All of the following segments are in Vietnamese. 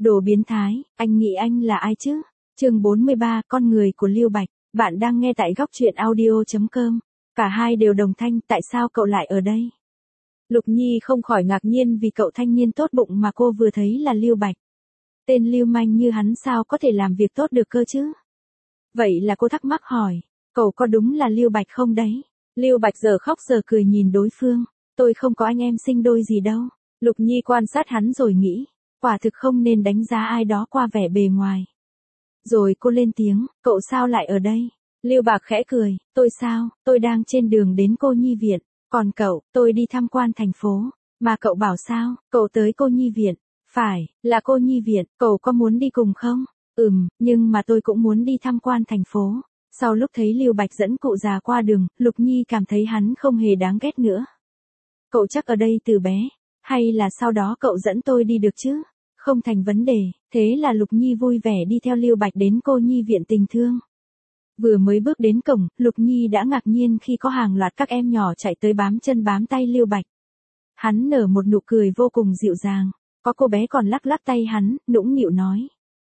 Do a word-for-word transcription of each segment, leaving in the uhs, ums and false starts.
Đồ biến thái, anh nghĩ anh là ai chứ? Chương bốn mươi ba, con người của Lưu Bạch. Bạn đang nghe tại góc truyện audio chấm com. Cả hai đều đồng thanh, tại sao cậu lại ở đây? Lục Nhi không khỏi ngạc nhiên vì cậu thanh niên tốt bụng mà cô vừa thấy là Lưu Bạch. Tên lưu manh như hắn sao có thể làm việc tốt được cơ chứ? Vậy là cô thắc mắc hỏi, cậu có đúng là Lưu Bạch không đấy? Lưu Bạch giờ khóc giờ cười nhìn đối phương, tôi không có anh em sinh đôi gì đâu. Lục Nhi quan sát hắn rồi nghĩ, quả thực không nên đánh giá ai đó qua vẻ bề ngoài. Rồi cô lên tiếng, cậu sao lại ở đây? Lưu Bạch khẽ cười, tôi sao, tôi đang trên đường đến Cô Nhi Viện, còn cậu, tôi đi tham quan thành phố. Mà cậu bảo sao, cậu tới Cô Nhi Viện? Phải, là Cô Nhi Viện, cậu có muốn đi cùng không? Ừm, nhưng mà tôi cũng muốn đi tham quan thành phố. Sau lúc thấy Lưu Bạch dẫn cụ già qua đường, Lục Nhi cảm thấy hắn không hề đáng ghét nữa. Cậu chắc ở đây từ bé, hay là sau đó cậu dẫn tôi đi được chứ? Không thành vấn đề, thế là Lục Nhi vui vẻ đi theo Lưu Bạch đến Cô Nhi Viện Tình Thương. Vừa mới bước đến cổng, Lục Nhi đã ngạc nhiên khi có hàng loạt các em nhỏ chạy tới bám chân bám tay Lưu Bạch. Hắn nở một nụ cười vô cùng dịu dàng, có cô bé còn lắc lắc tay hắn, nũng nịu nói.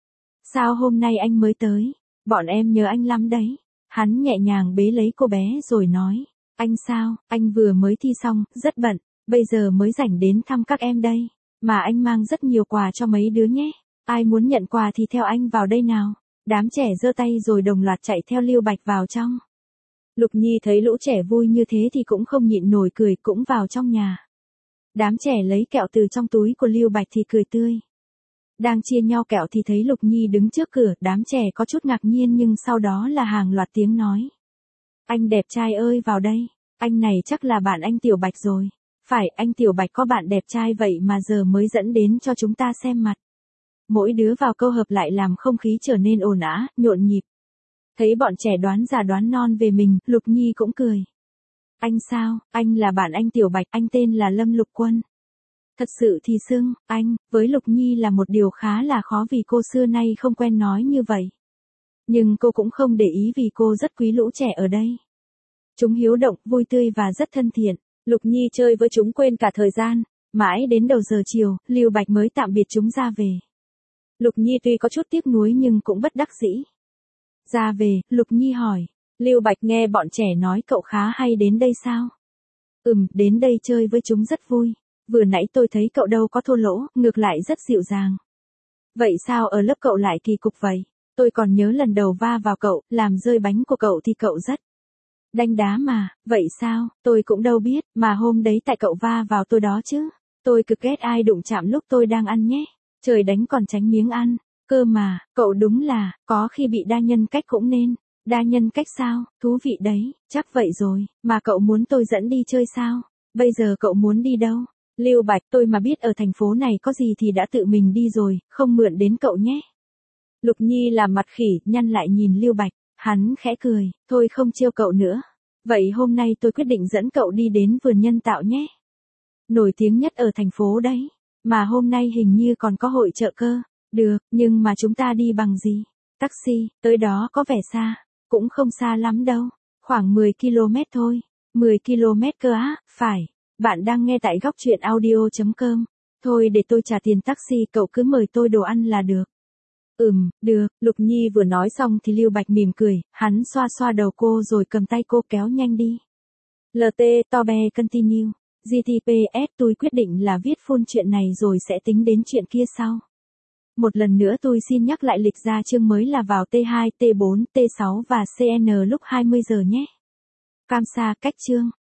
Sao hôm nay anh mới tới? Bọn em nhớ anh lắm đấy. Hắn nhẹ nhàng bế lấy cô bé rồi nói. Anh sao, anh vừa mới thi xong, rất bận, bây giờ mới rảnh đến thăm các em đây. Mà anh mang rất nhiều quà cho mấy đứa nhé. Ai muốn nhận quà thì theo anh vào đây nào. Đám trẻ giơ tay rồi đồng loạt chạy theo Lưu Bạch vào trong. Lục Nhi thấy lũ trẻ vui như thế thì cũng không nhịn nổi cười, cũng vào trong nhà. Đám trẻ lấy kẹo từ trong túi của Lưu Bạch thì cười tươi. Đang chia nhau kẹo thì thấy Lục Nhi đứng trước cửa, đám trẻ có chút ngạc nhiên nhưng sau đó là hàng loạt tiếng nói. Anh đẹp trai ơi vào đây, anh này chắc là bạn anh Tiểu Bạch rồi. Phải, anh Tiểu Bạch có bạn đẹp trai vậy mà giờ mới dẫn đến cho chúng ta xem mặt. Mỗi đứa vào câu hợp lại làm không khí trở nên ồn ào, nhộn nhịp. Thấy bọn trẻ đoán già đoán non về mình, Lục Nhi cũng cười. Anh sao, anh là bạn anh Tiểu Bạch, anh tên là Lâm Lục Quân. Thật sự thì xưng, anh, với Lục Nhi là một điều khá là khó vì cô xưa nay không quen nói như vậy. Nhưng cô cũng không để ý vì cô rất quý lũ trẻ ở đây. Chúng hiếu động, vui tươi và rất thân thiện. Lục Nhi chơi với chúng quên cả thời gian. Mãi đến đầu giờ chiều, Lưu Bạch mới tạm biệt chúng ra về. Lục Nhi tuy có chút tiếc nuối nhưng cũng bất đắc dĩ. Ra về, Lục Nhi hỏi. Lưu Bạch nghe bọn trẻ nói cậu khá hay đến đây sao? Ừm, đến đây chơi với chúng rất vui. Vừa nãy tôi thấy cậu đâu có thua lỗ, ngược lại rất dịu dàng. Vậy sao ở lớp cậu lại kỳ cục vậy? Tôi còn nhớ lần đầu va vào cậu, làm rơi bánh của cậu thì cậu rất đanh đá mà, vậy sao, tôi cũng đâu biết, mà hôm đấy tại cậu va vào tôi đó chứ. Tôi cực ghét ai đụng chạm lúc tôi đang ăn nhé. Trời đánh còn tránh miếng ăn, cơ mà, cậu đúng là, có khi bị đa nhân cách cũng nên. Đa nhân cách sao, thú vị đấy, chắc vậy rồi, mà cậu muốn tôi dẫn đi chơi sao? Bây giờ cậu muốn đi đâu? Lưu Bạch, tôi mà biết ở thành phố này có gì thì đã tự mình đi rồi, không mượn đến cậu nhé. Lục Nhi làm mặt khỉ, nhăn lại nhìn Lưu Bạch, hắn khẽ cười, thôi không trêu cậu nữa. Vậy hôm nay tôi quyết định dẫn cậu đi đến vườn nhân tạo nhé. Nổi tiếng nhất ở thành phố đấy, mà hôm nay hình như còn có hội chợ cơ. Được, nhưng mà chúng ta đi bằng gì? Taxi, tới đó có vẻ xa, cũng không xa lắm đâu, khoảng mười ki lô mét thôi. mười ki lô mét cơ á, phải. Bạn đang nghe tại góc truyện audio chấm com. Thôi để tôi trả tiền taxi, cậu cứ mời tôi đồ ăn là được. Ừm, được, Lục Nhi vừa nói xong thì Lưu Bạch mỉm cười, hắn xoa xoa đầu cô rồi cầm tay cô kéo nhanh đi. lờ tê, Tobe continue. giê tê pê ét tôi quyết định là viết full chuyện này rồi sẽ tính đến chuyện kia sau. Một lần nữa tôi xin nhắc lại lịch ra chương mới là vào T hai, T bốn, T sáu và xê en lúc hai mươi giờ nhé. Cam Sa cách chương.